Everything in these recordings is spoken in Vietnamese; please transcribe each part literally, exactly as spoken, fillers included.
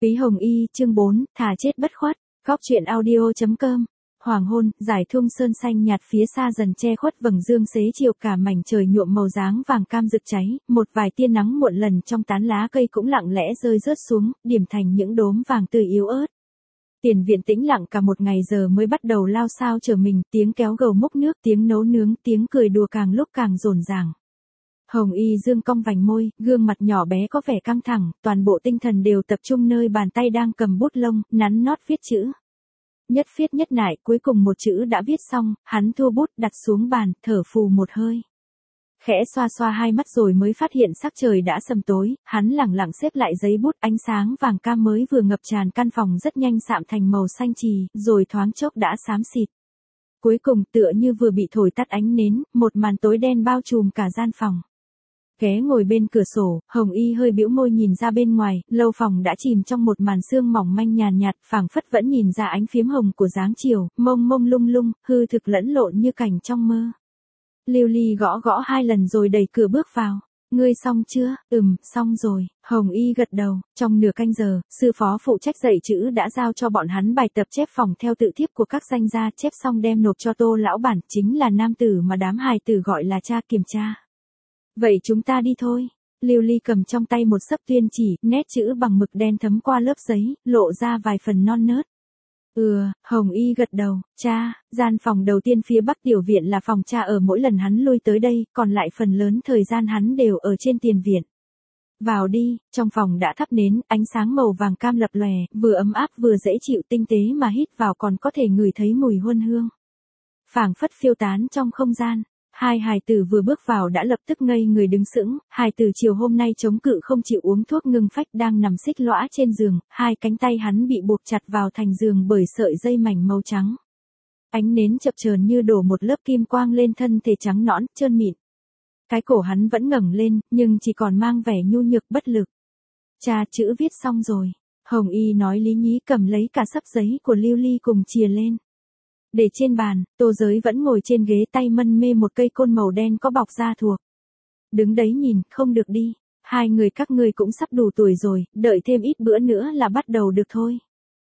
Quý Hồng Y, chương bốn, thà chết bất khuất, góc truyện audio.com. Hoàng hôn, dải thung sơn xanh nhạt phía xa dần che khuất vầng dương xế chiều, cả mảnh trời nhuộm màu dáng vàng cam rực cháy, một vài tia nắng muộn lần trong tán lá cây cũng lặng lẽ rơi rớt xuống, điểm thành những đốm vàng tươi yếu ớt. Tiền viện tĩnh lặng cả một ngày giờ mới bắt đầu lao sao trở mình, tiếng kéo gầu múc nước, tiếng nấu nướng, tiếng cười đùa càng lúc càng rộn ràng. Hồng Y dương cong vành môi, gương mặt nhỏ bé có vẻ căng thẳng, toàn bộ tinh thần đều tập trung nơi bàn tay đang cầm bút lông, nắn nót viết chữ. Nhất viết nhất nại, cuối cùng một chữ đã viết xong, hắn thua bút đặt xuống bàn, thở phù một hơi. Khẽ xoa xoa hai mắt rồi mới phát hiện sắc trời đã sầm tối, hắn lẳng lặng xếp lại giấy bút, ánh sáng vàng cam mới vừa ngập tràn căn phòng rất nhanh sạm thành màu xanh trì, rồi thoáng chốc đã xám xịt. Cuối cùng tựa như vừa bị thổi tắt ánh nến, một màn tối đen bao trùm cả gian phòng. Ghé ngồi bên cửa sổ, Hồng Y hơi bĩu môi nhìn ra bên ngoài, lâu phòng đã chìm trong một màn sương mỏng manh nhàn nhạt, phảng phất vẫn nhìn ra ánh phiếm hồng của dáng chiều, mông mông lung lung, hư thực lẫn lộn như cảnh trong mơ. Lưu Ly gõ gõ hai lần rồi đẩy cửa bước vào. Ngươi xong chưa? Ừm, xong rồi. Hồng Y gật đầu. Trong nửa canh giờ, sư phó phụ trách dạy chữ đã giao cho bọn hắn bài tập chép phòng theo tự thiếp của các danh gia, chép xong đem nộp cho Tô lão bản, chính là nam tử mà đám hài tử gọi là cha kiểm tra. Vậy chúng ta đi thôi. Lưu Ly cầm trong tay một xấp tuyên chỉ, nét chữ bằng mực đen thấm qua lớp giấy, lộ ra vài phần non nớt. Ừ, Hồng Y gật đầu. Cha, gian phòng đầu tiên phía bắc tiểu viện là phòng cha ở, mỗi lần hắn lui tới đây, còn lại phần lớn thời gian hắn đều ở trên tiền viện. Vào đi. Trong phòng đã thắp nến, ánh sáng màu vàng cam lập lòe, vừa ấm áp vừa dễ chịu, tinh tế mà hít vào còn có thể ngửi thấy mùi huân hương. Phảng phất phiêu tán trong không gian. Hai hài tử vừa bước vào đã lập tức ngây người đứng sững, hài tử chiều hôm nay chống cự không chịu uống thuốc ngưng phách đang nằm xích lõa trên giường, hai cánh tay hắn bị buộc chặt vào thành giường bởi sợi dây mảnh màu trắng. Ánh nến chập chờn như đổ một lớp kim quang lên thân thể trắng nõn, trơn mịn. Cái cổ hắn vẫn ngẩng lên, nhưng chỉ còn mang vẻ nhu nhược bất lực. Cha, chữ viết xong rồi. Hồng Y nói lý nhí cầm lấy cả xấp giấy của Lưu Ly cùng chìa lên. Để trên bàn, Tô Giới vẫn ngồi trên ghế tay mân mê một cây côn màu đen có bọc da thuộc. Đứng đấy nhìn, không được đi. Hai người các ngươi cũng sắp đủ tuổi rồi, đợi thêm ít bữa nữa là bắt đầu được thôi.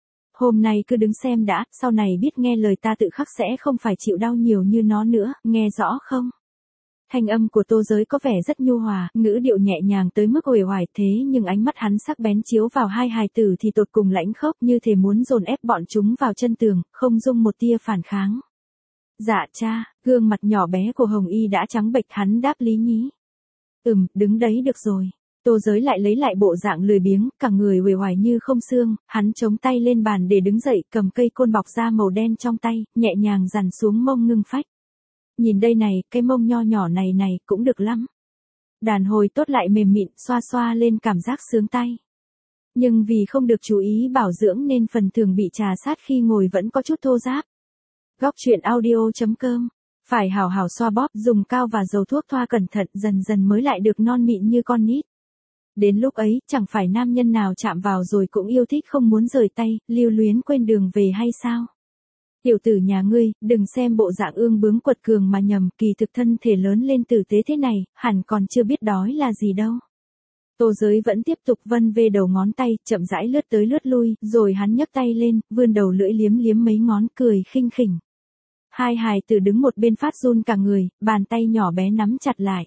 Hôm nay cứ đứng xem đã, sau này biết nghe lời ta tự khắc sẽ không phải chịu đau nhiều như nó nữa, nghe rõ không? Thanh âm của Tô Giới có vẻ rất nhu hòa, ngữ điệu nhẹ nhàng tới mức uể oải, thế nhưng ánh mắt hắn sắc bén chiếu vào hai hài tử thì tột cùng lãnh khốc, như thể muốn dồn ép bọn chúng vào chân tường, không dung một tia phản kháng. Dạ cha. Gương mặt nhỏ bé của Hồng Y đã trắng bệch, hắn đáp lý nhí. Ừm, đứng đấy được rồi. Tô Giới lại lấy lại bộ dạng lười biếng, cả người uể oải như không xương, hắn chống tay lên bàn để đứng dậy, cầm cây côn bọc da màu đen trong tay, nhẹ nhàng dằn xuống mông ngưng phách. Nhìn đây này, cái mông nho nhỏ này này, cũng được lắm. Đàn hồi tốt lại mềm mịn, xoa xoa lên cảm giác sướng tay. Nhưng vì không được chú ý bảo dưỡng nên phần thường bị trà sát khi ngồi vẫn có chút thô ráp. Góc truyện audio.com. Phải hào hào xoa bóp, dùng cao và dầu thuốc thoa cẩn thận, dần dần mới lại được non mịn như con nít. Đến lúc ấy, chẳng phải nam nhân nào chạm vào rồi cũng yêu thích không muốn rời tay, lưu luyến quên đường về hay sao? Tiểu tử nhà ngươi, đừng xem bộ dạng ương bướng quật cường mà nhầm, kỳ thực thân thể lớn lên tử tế thế này, hẳn còn chưa biết đói là gì đâu. Tô Giới vẫn tiếp tục vân vê đầu ngón tay, chậm rãi lướt tới lướt lui, rồi hắn nhấc tay lên, vươn đầu lưỡi liếm liếm mấy ngón, cười khinh khỉnh. Hai hài tử đứng một bên phát run cả người, bàn tay nhỏ bé nắm chặt lại.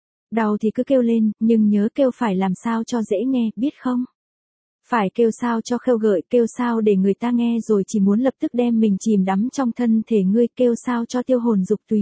Đau thì cứ kêu lên, nhưng nhớ kêu phải làm sao cho dễ nghe, biết không? Phải kêu sao cho khêu gợi, kêu sao để người ta nghe rồi chỉ muốn lập tức đem mình chìm đắm trong thân thể ngươi, kêu sao cho tiêu hồn dục túy.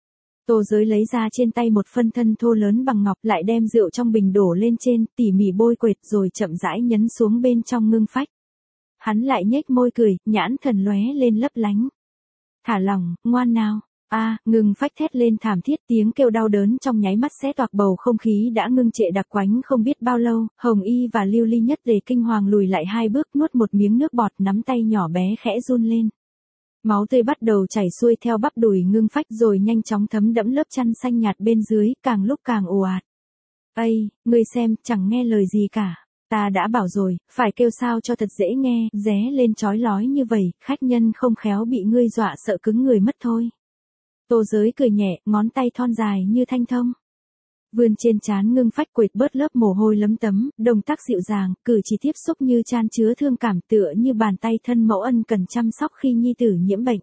Tô Giới lấy ra trên tay một phân thân thô lớn bằng ngọc, lại đem rượu trong bình đổ lên trên, tỉ mỉ bôi quệt rồi chậm rãi nhấn xuống bên trong ngưng phách. Hắn lại nhếch môi cười, nhãn thần lóe lên lấp lánh. Thả lỏng, ngoan nào. A, à, ngưng phách thét lên thảm thiết, tiếng kêu đau đớn trong nháy mắt xé toạc bầu không khí đã ngưng trệ đặc quánh không biết bao lâu, Hồng Y và Lưu Ly nhất tề kinh hoàng lùi lại hai bước, nuốt một miếng nước bọt, nắm tay nhỏ bé khẽ run lên. Máu tươi bắt đầu chảy xuôi theo bắp đùi ngưng phách rồi nhanh chóng thấm đẫm lớp chăn xanh nhạt bên dưới, càng lúc càng ồ ạt. Ây, ngươi xem, chẳng nghe lời gì cả. Ta đã bảo rồi, phải kêu sao cho thật dễ nghe, ré lên chói lói như vậy, khách nhân không khéo bị ngươi dọa sợ cứng người mất thôi. Tô Giới cười nhẹ, ngón tay thon dài như thanh thông. Vươn trên trán Ngưng Phách quệt bớt lớp mồ hôi lấm tấm, động tác dịu dàng, cử chỉ tiếp xúc như chan chứa thương cảm tựa như bàn tay thân mẫu ân cần chăm sóc khi nhi tử nhiễm bệnh.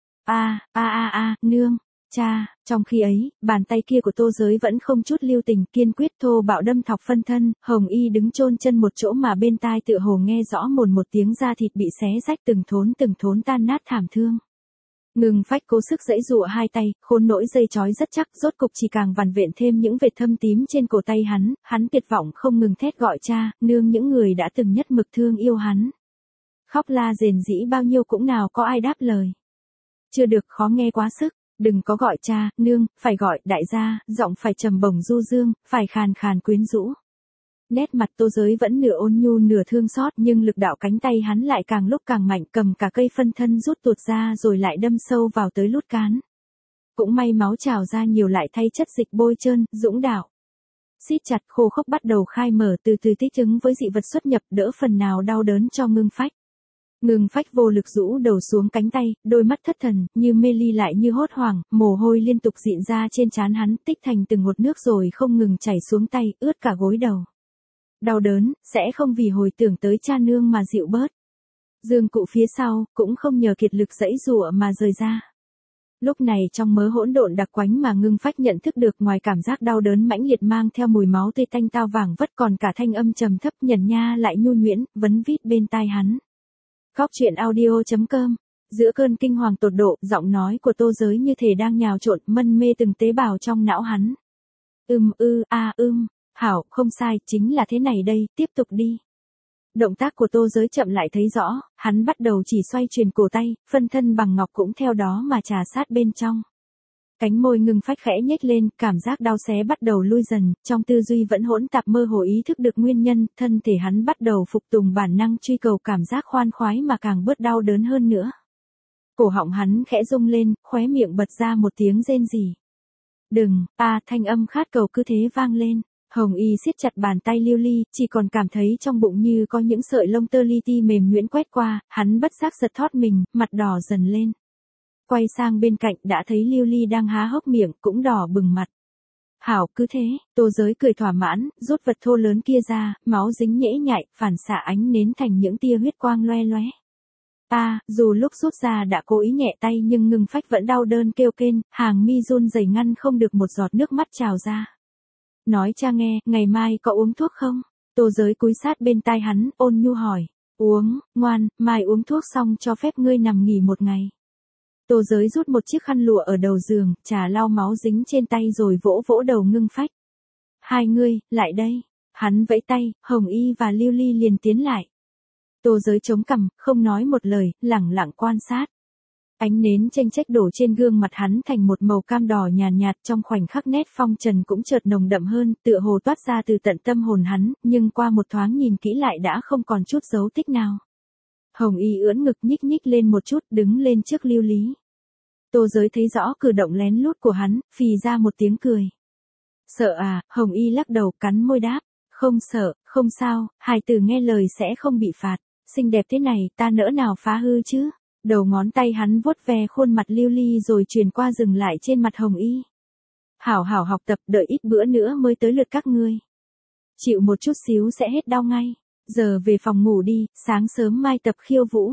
A, a a a, nương, cha, trong khi ấy, bàn tay kia của Tô Giới vẫn không chút lưu tình, kiên quyết thô bạo đâm thọc phân thân, Hồng Y đứng chôn chân một chỗ mà bên tai tựa hồ nghe rõ mồn một tiếng da thịt bị xé rách từng thốn từng thốn tan nát thảm thương. Ngưng Phách cố sức giãy giụa hai tay, khôn nỗi dây trói rất chắc, rốt cục chỉ càng vằn vện thêm những vệt thâm tím trên cổ tay hắn, hắn tuyệt vọng không ngừng thét gọi cha, nương những người đã từng nhất mực thương yêu hắn. Khóc la rền rĩ bao nhiêu cũng nào có ai đáp lời. Chưa được, khó nghe quá sức, đừng có gọi cha, nương, phải gọi đại gia, giọng phải trầm bổng du dương, phải khàn khàn quyến rũ. Nét mặt Tô Giới vẫn nửa ôn nhu nửa thương xót, nhưng lực đạo cánh tay hắn lại càng lúc càng mạnh, cầm cả cây phân thân rút tuột ra rồi lại đâm sâu vào tới lút cán. Cũng may máu trào ra nhiều lại thay chất dịch bôi trơn, dũng đạo. Siết chặt khô khốc bắt đầu khai mở, từ từ thích ứng với dị vật xuất nhập, đỡ phần nào đau đớn cho Ngưng Phách. Ngưng Phách vô lực rũ đầu xuống cánh tay, đôi mắt thất thần, như mê ly lại như hốt hoảng, mồ hôi liên tục dịn ra trên trán hắn, tích thành từng ngụt nước rồi không ngừng chảy xuống tay, ướt cả gối đầu. Đau đớn, sẽ không vì hồi tưởng tới cha nương mà dịu bớt. Dương cụ phía sau, cũng không nhờ kiệt lực giãy giụa mà rời ra. Lúc này trong mớ hỗn độn đặc quánh mà Ngưng Phách nhận thức được, ngoài cảm giác đau đớn mãnh liệt mang theo mùi máu tươi tanh tao vàng vất, còn cả thanh âm trầm thấp nhẩn nha lại nhu nhuyễn, vấn vít bên tai hắn. Góc truyện audio chấm com. Giữa cơn kinh hoàng tột độ, giọng nói của Tô Giới như thể đang nhào trộn, mân mê từng tế bào trong não hắn. Ưm ư, a ưm, hảo, không sai, chính là thế này đây, tiếp tục đi. Động tác của Tô Giới chậm lại thấy rõ, hắn bắt đầu chỉ xoay truyền cổ tay, phân thân bằng ngọc cũng theo đó mà trà sát bên trong. Cánh môi Ngưng Phách khẽ nhếch lên, cảm giác đau xé bắt đầu lui dần, trong tư duy vẫn hỗn tạp mơ hồ ý thức được nguyên nhân, thân thể hắn bắt đầu phục tùng bản năng truy cầu cảm giác khoan khoái mà càng bớt đau đớn hơn nữa. Cổ họng hắn khẽ rung lên, khóe miệng bật ra một tiếng rên rỉ. Đừng, a thanh âm khát cầu cứ thế vang lên. Hồng Y siết chặt bàn tay Lưu Ly, chỉ còn cảm thấy trong bụng như có những sợi lông tơ li ti mềm nhuyễn quét qua, hắn bất giác giật thót mình, mặt đỏ dần lên. Quay sang bên cạnh đã thấy Lưu Ly đang há hốc miệng, cũng đỏ bừng mặt. Hảo, cứ thế, Tô Giới cười thỏa mãn, rút vật thô lớn kia ra, máu dính nhễ nhại, phản xạ ánh nến thành những tia huyết quang loe loé. Ta, dù lúc rút ra đã cố ý nhẹ tay nhưng Ngưng Phách vẫn đau đớn kêu kên, hàng mi run rẩy ngăn không được một giọt nước mắt trào ra. Nói cha nghe, ngày mai có uống thuốc không? Tô Giới cúi sát bên tai hắn, ôn nhu hỏi. Uống, ngoan, mai uống thuốc xong cho phép ngươi nằm nghỉ một ngày. Tô Giới rút một chiếc khăn lụa ở đầu giường, trà lau máu dính trên tay rồi vỗ vỗ đầu Ngưng Phách. Hai ngươi, lại đây. Hắn vẫy tay, Hồng Y và Lưu Ly liền tiến lại. Tô Giới chống cằm, không nói một lời, lẳng lặng quan sát. Ánh nến chênh chách đổ trên gương mặt hắn thành một màu cam đỏ nhàn nhạt, nhạt, trong khoảnh khắc nét phong trần cũng chợt nồng đậm hơn, tựa hồ toát ra từ tận tâm hồn hắn, nhưng qua một thoáng nhìn kỹ lại đã không còn chút dấu tích nào. Hồng Y ưỡn ngực nhích nhích lên một chút, đứng lên trước Lưu Lý. Tô Giới thấy rõ cử động lén lút của hắn, phì ra một tiếng cười. Sợ à? Hồng Y lắc đầu, cắn môi đáp. Không sợ, không sao, hài tử nghe lời sẽ không bị phạt. Xinh đẹp thế này, ta nỡ nào phá hư chứ? Đầu ngón tay hắn vuốt ve khuôn mặt Lưu Ly rồi truyền qua dừng lại trên mặt Hồng Y. Hảo hảo học tập, đợi ít bữa nữa mới tới lượt các ngươi. Chịu một chút xíu sẽ hết đau ngay. Giờ về phòng ngủ đi, sáng sớm mai tập khiêu vũ.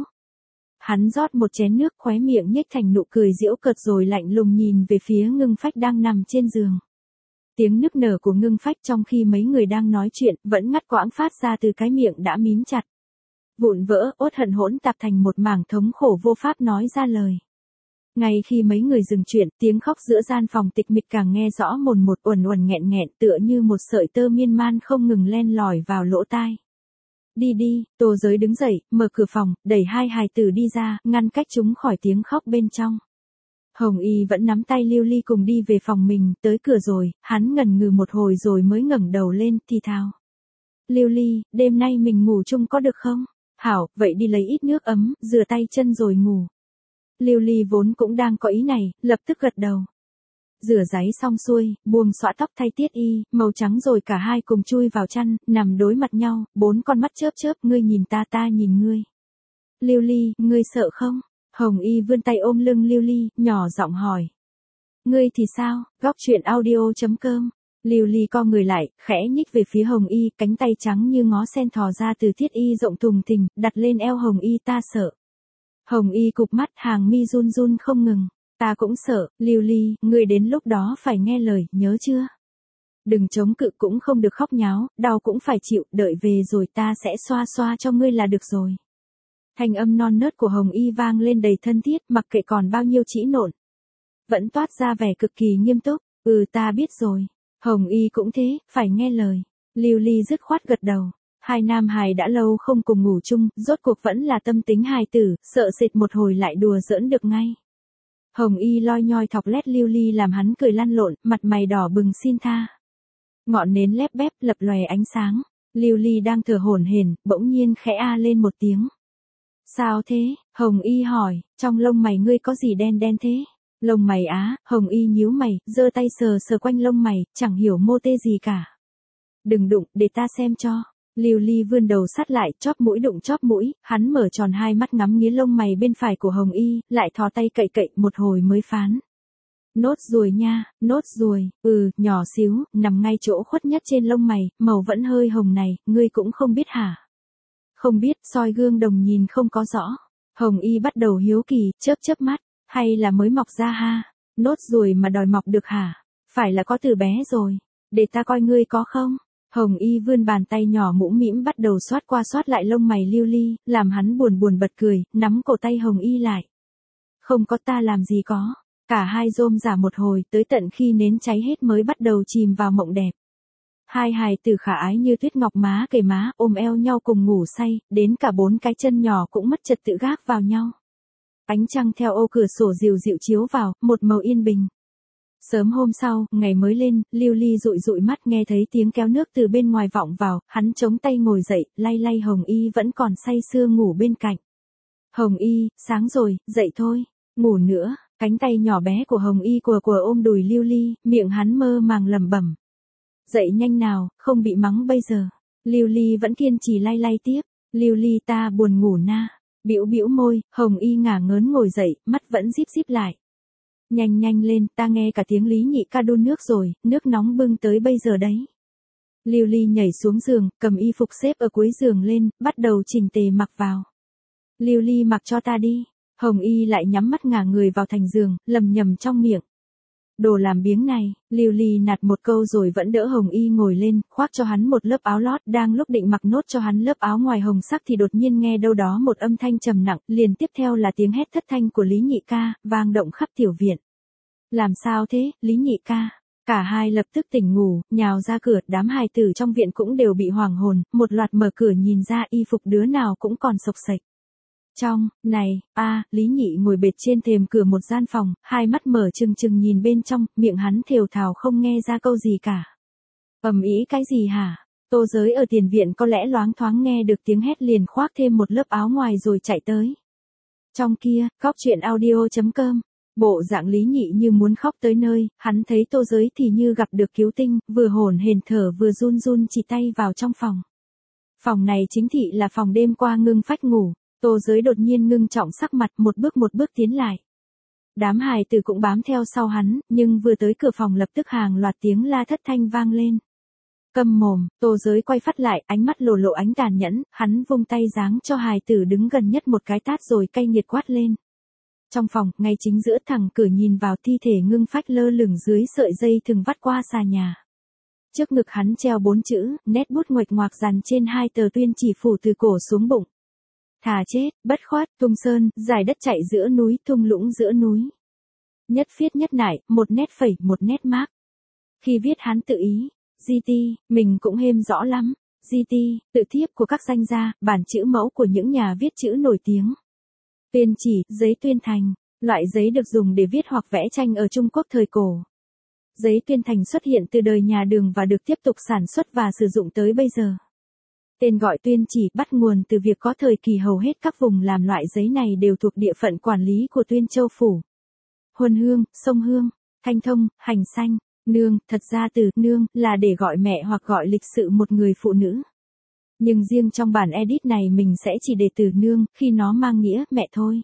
Hắn rót một chén nước, khóe miệng nhếch thành nụ cười giễu cợt rồi lạnh lùng nhìn về phía Ngưng Phách đang nằm trên giường. Tiếng nức nở của Ngưng Phách trong khi mấy người đang nói chuyện, vẫn ngắt quãng phát ra từ cái miệng đã mím chặt. Vụn vỡ, uất hận hỗn tạp thành một mảng thống khổ vô pháp nói ra lời. Ngay khi mấy người dừng chuyện, tiếng khóc giữa gian phòng tịch mịch càng nghe rõ mồn một, uẩn uẩn nghẹn nghẹn, tựa như một sợi tơ miên man không ngừng len lỏi vào lỗ tai. Đi đi, Tô Giới đứng dậy, mở cửa phòng, đẩy hai hài tử đi ra, ngăn cách chúng khỏi tiếng khóc bên trong. Hồng Y vẫn nắm tay Lưu Ly cùng đi về phòng mình, tới cửa rồi, hắn ngần ngừ một hồi rồi mới ngẩng đầu lên, thì thào. Lưu Ly, đêm nay mình ngủ chung có được không? Hảo, vậy đi lấy ít nước ấm, rửa tay chân rồi ngủ. Lưu Ly vốn cũng đang có ý này, lập tức gật đầu. Rửa ráy xong xuôi, buông xõa tóc thay tiết y, màu trắng rồi cả hai cùng chui vào chăn, nằm đối mặt nhau, bốn con mắt chớp chớp, ngươi nhìn ta ta nhìn ngươi. Lưu Ly, ngươi sợ không? Hồng Y vươn tay ôm lưng Lưu Ly, nhỏ giọng hỏi. Ngươi thì sao? Góc truyện audio chấm com Lưu Ly co người lại, khẽ nhích về phía Hồng Y, cánh tay trắng như ngó sen thò ra từ thiết y rộng thùng thình, đặt lên eo Hồng Y. Ta sợ. Hồng Y cụp mắt, hàng mi run run không ngừng. Ta cũng sợ, Lưu Ly, ngươi đến lúc đó phải nghe lời, nhớ chưa? Đừng chống cự cũng không được khóc nháo, đau cũng phải chịu, đợi về rồi ta sẽ xoa xoa cho ngươi là được rồi. Thanh âm non nớt của Hồng Y vang lên đầy thân thiết, mặc kệ còn bao nhiêu trĩ nộn. Vẫn toát ra vẻ cực kỳ nghiêm túc, ừ ta biết rồi. Hồng Y cũng thế, phải nghe lời. Lưu Ly dứt khoát gật đầu. Hai nam hài đã lâu không cùng ngủ chung, rốt cuộc vẫn là tâm tính hài tử, sợ sệt một hồi lại đùa giỡn được ngay. Hồng Y loi nhoi thọc lét Lưu Ly làm hắn cười lăn lộn, mặt mày đỏ bừng xin tha. Ngọn nến lép bép lập lòe ánh sáng. Lưu Ly đang thở hổn hển, bỗng nhiên khẽ a lên một tiếng. Sao thế? Hồng Y hỏi, trong lông mày ngươi có gì đen đen thế? Lông mày á, Hồng Y nhíu mày, giơ tay sờ sờ quanh lông mày, chẳng hiểu mô tê gì cả. Đừng đụng, để ta xem cho. Lưu Ly vươn đầu sát lại, chóp mũi đụng chóp mũi, hắn mở tròn hai mắt ngắm nghía lông mày bên phải của Hồng Y, lại thò tay cậy cậy một hồi mới phán. Nốt ruồi nha, nốt ruồi, ừ, nhỏ xíu, nằm ngay chỗ khuất nhất trên lông mày, màu vẫn hơi hồng này, ngươi cũng không biết hả? Không biết, soi gương đồng nhìn không có rõ. Hồng Y bắt đầu hiếu kỳ, chớp chớp mắt, hay là mới mọc ra ha? Nốt ruồi mà đòi mọc được hả? Phải là có từ bé rồi, để ta coi ngươi có không? Hồng Y vươn bàn tay nhỏ mũm mĩm bắt đầu xoát qua xoát lại lông mày Lưu Ly, làm hắn buồn buồn bật cười, nắm cổ tay Hồng Y lại. Không có ta làm gì có. Cả hai rôm rả một hồi, tới tận khi nến cháy hết mới bắt đầu chìm vào mộng đẹp. Hai hài tử khả ái như tuyết ngọc má kề má, ôm eo nhau cùng ngủ say, đến cả bốn cái chân nhỏ cũng mất trật tự gác vào nhau. Ánh trăng theo ô cửa sổ dịu dịu chiếu vào, một màu yên bình. Sớm hôm sau, ngày mới lên, Lưu Ly dụi dụi mắt nghe thấy tiếng kéo nước từ bên ngoài vọng vào, hắn chống tay ngồi dậy, lay lay Hồng Y vẫn còn say sưa ngủ bên cạnh. Hồng Y, sáng rồi, dậy thôi, ngủ nữa. Cánh tay nhỏ bé của Hồng Y của của ôm đùi Lưu Ly, miệng hắn mơ màng lẩm bẩm. Dậy nhanh nào, không bị mắng bây giờ. Lưu Ly vẫn kiên trì lay lay tiếp. Lưu Ly ta buồn ngủ na. Bĩu bĩu môi, Hồng Y ngả ngớn ngồi dậy, mắt vẫn díp díp lại. Nhanh nhanh lên, ta nghe cả tiếng Lý Nhị ca đun nước rồi, nước nóng bưng tới bây giờ đấy. Lưu Ly nhảy xuống giường, cầm y phục xếp ở cuối giường lên, bắt đầu chỉnh tề mặc vào. Lưu Ly mặc cho ta đi. Hồng Y lại nhắm mắt ngả người vào thành giường, lầm nhầm trong miệng. Đồ làm biếng này, Lưu Ly nạt một câu rồi vẫn đỡ Hồng Y ngồi lên, khoác cho hắn một lớp áo lót, đang lúc định mặc nốt cho hắn lớp áo ngoài hồng sắc thì đột nhiên nghe đâu đó một âm thanh trầm nặng, liền tiếp theo là tiếng hét thất thanh của Lý Nhị ca, vang động khắp tiểu viện. Làm sao thế, Lý Nhị ca? Cả hai lập tức tỉnh ngủ, nhào ra cửa, đám hài tử trong viện cũng đều bị hoảng hồn, một loạt mở cửa nhìn ra y phục đứa nào cũng còn xộc xệch. Trong, này, a, Lý Nhị ngồi bệt trên thềm cửa một gian phòng, hai mắt mở trừng trừng nhìn bên trong, miệng hắn thều thào không nghe ra câu gì cả. Ầm ĩ cái gì hả? Tô Giới ở tiền viện có lẽ loáng thoáng nghe được tiếng hét liền khoác thêm một lớp áo ngoài rồi chạy tới. Trong kia, góc truyện audio chấm com, bộ dạng Lý Nhị như muốn khóc tới nơi, hắn thấy Tô Giới thì như gặp được cứu tinh, vừa hổn hển thở vừa run run chỉ tay vào trong phòng. Phòng này chính thị là phòng đêm qua ngưng phách ngủ. Tô Giới đột nhiên ngưng trọng sắc mặt, một bước một bước tiến lại. Đám hài tử cũng bám theo sau hắn, nhưng vừa tới cửa phòng lập tức hàng loạt tiếng la thất thanh vang lên. Câm mồm, Tô Giới quay phát lại, ánh mắt lộ lộ ánh tàn nhẫn, hắn vung tay giáng cho hài tử đứng gần nhất một cái tát rồi cay nghiệt quát lên. Trong phòng, ngay chính giữa thẳng cửa nhìn vào thi thể ngưng phách lơ lửng dưới sợi dây thừng vắt qua xà nhà. Trước ngực hắn treo bốn chữ, nét bút nguệch ngoạc dằn trên hai tờ tuyên chỉ phủ từ cổ xuống bụng. Thà chết, bất khoát, tung sơn, dài đất chạy giữa núi, thung lũng giữa núi. Nhất viết nhất nải, một nét phẩy, một nét mác. Khi viết hắn tự ý, giê tê, mình cũng êm rõ lắm. giê tê, tự thiếp của các danh gia, bản chữ mẫu của những nhà viết chữ nổi tiếng. Tuyên chỉ, giấy tuyên thành, loại giấy được dùng để viết hoặc vẽ tranh ở Trung Quốc thời cổ. Giấy tuyên thành xuất hiện từ đời nhà Đường và được tiếp tục sản xuất và sử dụng tới bây giờ. Tên gọi tuyên chỉ bắt nguồn từ việc có thời kỳ hầu hết các vùng làm loại giấy này đều thuộc địa phận quản lý của Tuyên Châu Phủ. Huân Hương, Sông Hương, Thanh Thông, Hành Xanh, Nương, thật ra từ nương là để gọi mẹ hoặc gọi lịch sự một người phụ nữ. Nhưng riêng trong bản edit này mình sẽ chỉ để từ nương khi nó mang nghĩa mẹ thôi.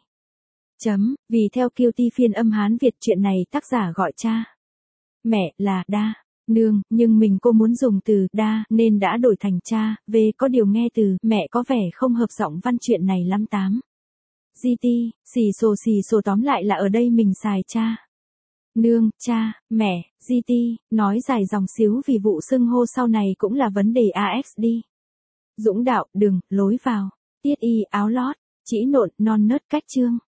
Chấm, vì theo Kiêu Ti phiên âm Hán Việt chuyện này tác giả gọi cha. Mẹ là đa. Nương, nhưng mình cô muốn dùng từ đa nên đã đổi thành cha, về có điều nghe từ mẹ có vẻ không hợp giọng văn chuyện này lắm tám. giê tê, xì xồ xì xồ tóm lại là ở đây mình xài cha. Nương, cha, mẹ, giê tê, nói dài dòng xíu vì vụ xưng hô sau này cũng là vấn đề a ích đi. Dũng đạo, đường, lối vào, tiết y, áo lót, chỉ nộn, non nớt cách chương.